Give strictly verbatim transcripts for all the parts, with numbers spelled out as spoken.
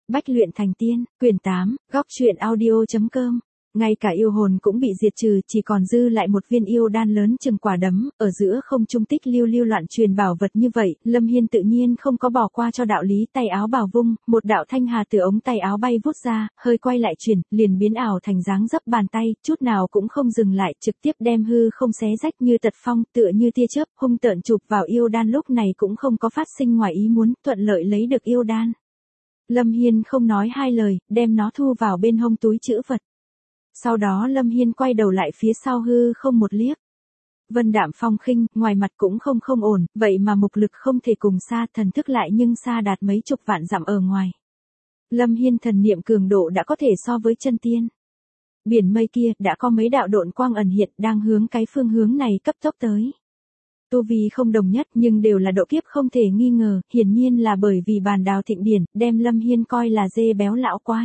Bách luyện thành tiên, quyển tám, góc truyện audio.com. Ngay cả yêu hồn cũng bị diệt trừ, chỉ còn dư lại một viên yêu đan lớn chừng quả đấm, ở giữa không trung tích lưu lưu loạn truyền bảo vật như vậy, Lâm Hiên tự nhiên không có bỏ qua cho đạo lý, tay áo bào vung, một đạo thanh hà từ ống tay áo bay vút ra, hơi quay lại chuyển, liền biến ảo thành dáng dấp bàn tay, chút nào cũng không dừng lại, trực tiếp đem hư không xé rách như tật phong, tựa như tia chớp, hung tợn chụp vào yêu đan, lúc này cũng không có phát sinh ngoài ý muốn, thuận lợi lấy được yêu đan. Lâm Hiên không nói hai lời, đem nó thu vào bên hông túi trữ vật. Sau đó Lâm Hiên quay đầu lại phía sau hư không một liếc. Vân đạm phong khinh, ngoài mặt cũng không không ổn, vậy mà mục lực không thể cùng xa, thần thức lại nhưng xa đạt mấy chục vạn dặm ở ngoài. Lâm Hiên thần niệm cường độ đã có thể so với chân tiên. Biển mây kia đã có mấy đạo độn quang ẩn hiện đang hướng cái phương hướng này cấp tốc tới. Tu vi không đồng nhất nhưng đều là độ kiếp không thể nghi ngờ, hiển nhiên là bởi vì bàn đào thịnh điển, đem Lâm Hiên coi là dê béo lão quái.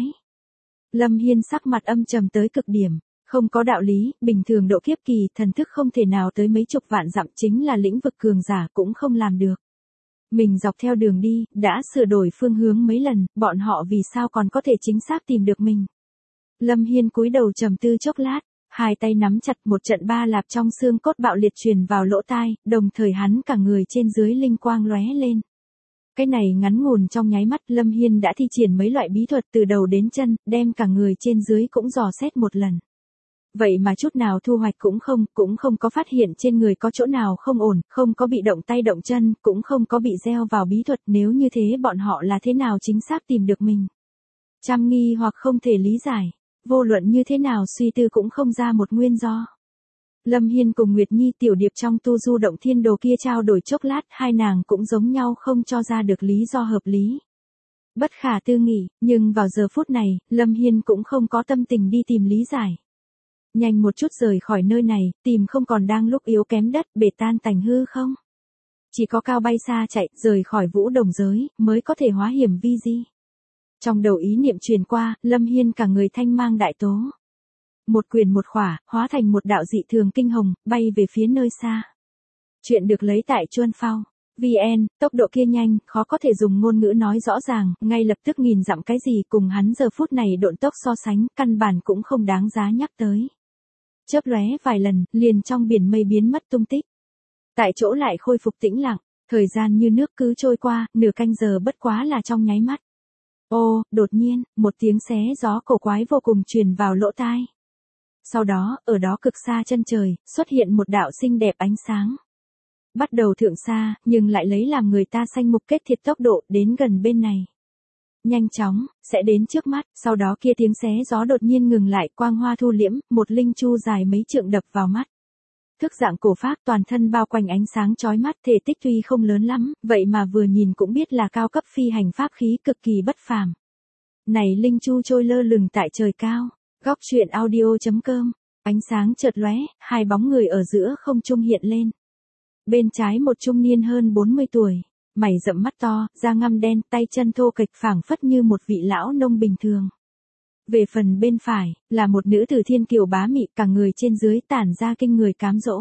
Lâm Hiên sắc mặt âm trầm tới cực điểm, không có đạo lý, bình thường độ kiếp kỳ, thần thức không thể nào tới mấy chục vạn dặm, chính là lĩnh vực cường giả cũng không làm được. Mình dọc theo đường đi, đã sửa đổi phương hướng mấy lần, bọn họ vì sao còn có thể chính xác tìm được mình. Lâm Hiên cúi đầu trầm tư chốc lát, hai tay nắm chặt, một trận ba lạp trong xương cốt bạo liệt truyền vào lỗ tai, đồng thời hắn cả người trên dưới linh quang lóe lên. Cái này ngắn ngủn trong nháy mắt, Lâm Hiên đã thi triển mấy loại bí thuật từ đầu đến chân, đem cả người trên dưới cũng dò xét một lần. Vậy mà chút nào thu hoạch cũng không, cũng không có phát hiện trên người có chỗ nào không ổn, không có bị động tay động chân, cũng không có bị gieo vào bí thuật, nếu như thế bọn họ là thế nào chính xác tìm được mình. Trăm nghi hoặc không thể lý giải, vô luận như thế nào suy tư cũng không ra một nguyên do. Lâm Hiên cùng Nguyệt Nhi tiểu điệp trong tu du động thiên đồ kia trao đổi chốc lát, hai nàng cũng giống nhau không cho ra được lý do hợp lý. Bất khả tư nghị, nhưng vào giờ phút này, Lâm Hiên cũng không có tâm tình đi tìm lý giải. Nhanh một chút rời khỏi nơi này, tìm không còn đang lúc yếu kém đất, bể tan tành hư không. Chỉ có cao bay xa chạy, rời khỏi vũ đồng giới, mới có thể hóa hiểm vi di. Trong đầu ý niệm truyền qua, Lâm Hiên cả người thanh mang đại tố. Một quyền một khỏa, hóa thành một đạo dị thường kinh hồng, bay về phía nơi xa. Chuyện được lấy tại Chuân Phao. vê en, tốc độ kia nhanh, khó có thể dùng ngôn ngữ nói rõ ràng, ngay lập tức nghìn dặm cái gì cùng hắn giờ phút này độn tốc so sánh, căn bản cũng không đáng giá nhắc tới. Chớp lóe vài lần, liền trong biển mây biến mất tung tích. Tại chỗ lại khôi phục tĩnh lặng, thời gian như nước cứ trôi qua, nửa canh giờ bất quá là trong nháy mắt. Ô, đột nhiên, một tiếng xé gió cổ quái vô cùng truyền vào lỗ tai. Sau đó, ở đó cực xa chân trời, xuất hiện một đạo xinh đẹp ánh sáng. Bắt đầu thượng xa, nhưng lại lấy làm người ta sanh mục kết thiệt tốc độ, đến gần bên này. Nhanh chóng, sẽ đến trước mắt, sau đó kia tiếng xé gió đột nhiên ngừng lại, quang hoa thu liễm, một linh chu dài mấy trượng đập vào mắt. Thức dạng cổ phác, toàn thân bao quanh ánh sáng chói mắt, thể tích tuy không lớn lắm, vậy mà vừa nhìn cũng biết là cao cấp phi hành pháp khí cực kỳ bất phàm. Này linh chu trôi lơ lửng tại trời cao. Góc truyện audio.com, ánh sáng chợt lóe, hai bóng người ở giữa không trung hiện lên. Bên trái một trung niên hơn bốn mươi tuổi, mày rậm mắt to, da ngăm đen, tay chân thô kệch phảng phất như một vị lão nông bình thường. Về phần bên phải, là một nữ tử thiên kiều bá mị, cả người trên dưới tản ra kinh người cám dỗ.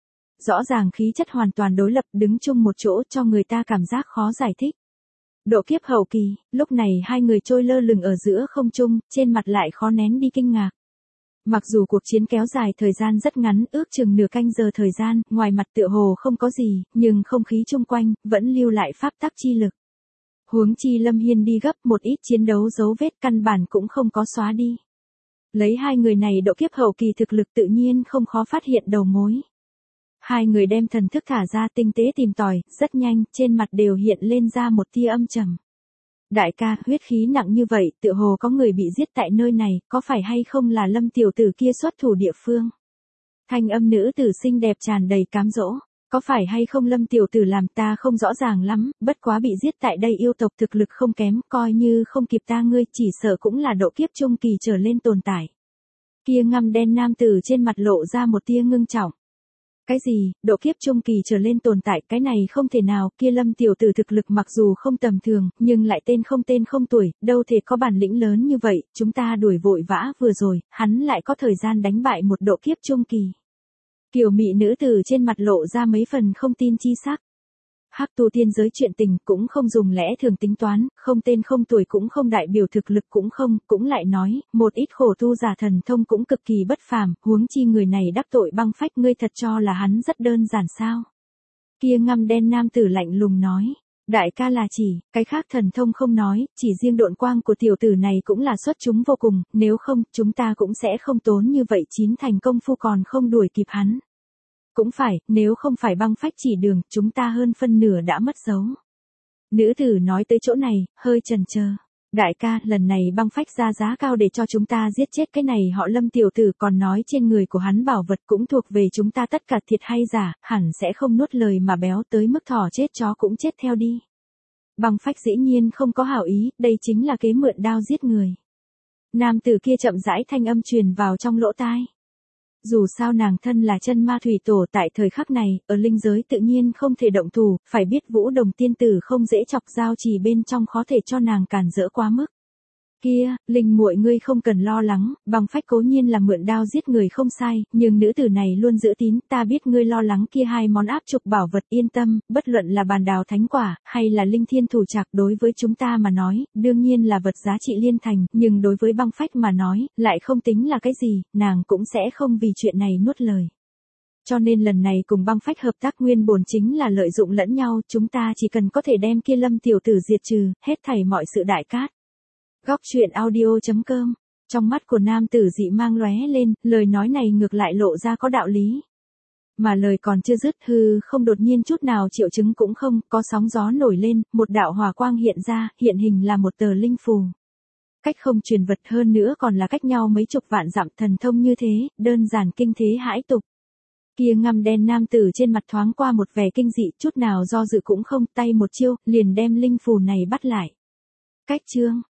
Rõ ràng khí chất hoàn toàn đối lập, đứng chung một chỗ cho người ta cảm giác khó giải thích. Độ kiếp hậu kỳ, lúc này hai người trôi lơ lửng ở giữa không trung, trên mặt lại khó nén đi kinh ngạc. Mặc dù cuộc chiến kéo dài thời gian rất ngắn, ước chừng nửa canh giờ thời gian, ngoài mặt tựa hồ không có gì, nhưng không khí chung quanh, vẫn lưu lại pháp tắc chi lực. Huống chi Lâm Hiên đi gấp, một ít chiến đấu dấu vết căn bản cũng không có xóa đi. Lấy hai người này độ kiếp hậu kỳ thực lực tự nhiên không khó phát hiện đầu mối. Hai người đem thần thức thả ra tinh tế tìm tòi, rất nhanh, trên mặt đều hiện lên ra một tia âm trầm. Đại ca, huyết khí nặng như vậy, tựa hồ có người bị giết tại nơi này, có phải hay không là Lâm tiểu tử kia xuất thủ địa phương? Thanh âm nữ tử xinh đẹp tràn đầy cám dỗ, có phải hay không Lâm tiểu tử làm ta không rõ ràng lắm, bất quá bị giết tại đây yêu tộc thực lực không kém, coi như không kịp ta ngươi, chỉ sợ cũng là độ kiếp trung kỳ trở lên tồn tại. Kia ngăm đen nam tử trên mặt lộ ra một tia ngưng trọng. Cái gì, độ kiếp trung kỳ trở lên tồn tại, cái này không thể nào, kia Lâm tiểu tử thực lực mặc dù không tầm thường, nhưng lại tên không tên không tuổi, đâu thể có bản lĩnh lớn như vậy, chúng ta đuổi vội vã vừa rồi, hắn lại có thời gian đánh bại một độ kiếp trung kỳ. Kiều mị nữ tử trên mặt lộ ra mấy phần không tin chi sắc. Hắc tu tiên giới chuyện tình cũng không dùng lẽ thường tính toán, không tên không tuổi cũng không đại biểu thực lực cũng không, cũng lại nói, một ít khổ tu giả thần thông cũng cực kỳ bất phàm, huống chi người này đắc tội băng phách, ngươi thật cho là hắn rất đơn giản sao? Kia ngăm đen nam tử lạnh lùng nói. Đại ca là chỉ, cái khác thần thông không nói, chỉ riêng độn quang của tiểu tử này cũng là xuất chúng vô cùng, nếu không, chúng ta cũng sẽ không tốn như vậy chín thành công phu còn không đuổi kịp hắn. Cũng phải, nếu không phải băng phách chỉ đường, chúng ta hơn phân nửa đã mất dấu. Nữ tử nói tới chỗ này, hơi chần chờ. Đại ca, lần này băng phách ra giá cao để cho chúng ta giết chết cái này họ Lâm tiểu tử, còn nói trên người của hắn bảo vật cũng thuộc về chúng ta, tất cả thiệt hay giả, hẳn sẽ không nuốt lời mà béo tới mức thỏ chết chó cũng chết theo đi. Băng phách dĩ nhiên không có hảo ý, đây chính là kế mượn đao giết người. Nam tử kia chậm rãi thanh âm truyền vào trong lỗ tai. Dù sao nàng thân là chân ma thủy tổ, tại thời khắc này, ở linh giới tự nhiên không thể động thủ, phải biết Vũ Đồng tiên tử không dễ chọc, giao trì bên trong khó thể cho nàng cản rỡ quá mức. Kia, Linh muội ngươi không cần lo lắng, băng phách cố nhiên là mượn đao giết người không sai, nhưng nữ tử này luôn giữ tín, ta biết ngươi lo lắng kia hai món áp trục bảo vật, yên tâm, bất luận là bàn đào thánh quả, hay là linh thiên thủ trạc, đối với chúng ta mà nói, đương nhiên là vật giá trị liên thành, nhưng đối với băng phách mà nói, lại không tính là cái gì, nàng cũng sẽ không vì chuyện này nuốt lời. Cho nên lần này cùng băng phách hợp tác nguyên bổn chính là lợi dụng lẫn nhau, chúng ta chỉ cần có thể đem kia Lâm tiểu tử diệt trừ, hết thảy mọi sự đại cát. Góc truyện audio chấm com. Trong mắt của nam tử dị mang lóe lên, lời nói này ngược lại lộ ra có đạo lý. Mà lời còn chưa dứt, hư không đột nhiên chút nào triệu chứng cũng không, có sóng gió nổi lên, một đạo hỏa quang hiện ra, hiện hình là một tờ linh phù. Cách không truyền vật, hơn nữa còn là cách nhau mấy chục vạn dặm, thần thông như thế, đơn giản kinh thế hãi tục. Kia ngăm đen nam tử trên mặt thoáng qua một vẻ kinh dị, chút nào do dự cũng không, tay một chiêu, liền đem linh phù này bắt lại. Cách chương